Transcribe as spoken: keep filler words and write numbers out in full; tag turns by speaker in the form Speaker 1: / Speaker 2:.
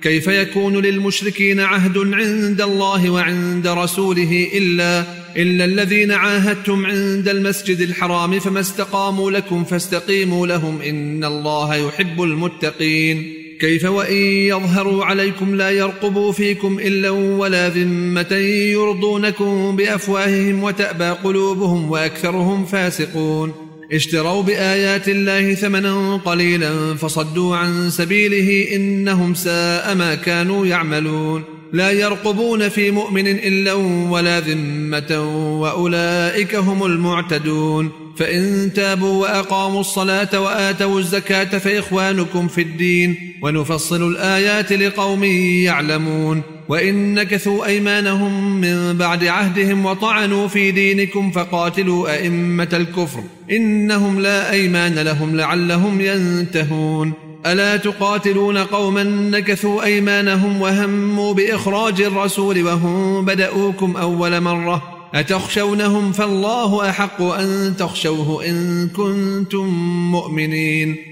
Speaker 1: كيف يكون للمشركين عهد عند الله وعند رسوله إلا, إلا الذين عاهدتم عند المسجد الحرام فما استقاموا لكم فاستقيموا لهم إن الله يحب المتقين. كيف وإن يظهروا عليكم لا يرقبوا فيكم إلا ولا ذمة يرضونكم بأفواههم وتأبى قلوبهم وأكثرهم فاسقون. اشتروا بآيات الله ثمنا قليلا فصدوا عن سبيله إنهم ساء ما كانوا يعملون. لا يرقبون في مؤمن إلا ولا ذمة وأولئك هم المعتدون. فإن تابوا وأقاموا الصلاة وآتوا الزكاة فإخوانكم في الدين ونفصل الآيات لقوم يعلمون. وإن نكثوا أيمانهم من بعد عهدهم وطعنوا في دينكم فقاتلوا أئمة الكفر إنهم لا أيمان لهم لعلهم ينتهون. ألا تقاتلون قوما نكثوا أيمانهم وهموا بإخراج الرسول وهم بدأوكم أول مرة أتخشونهم فالله أحق أن تخشوه إن كنتم مؤمنين.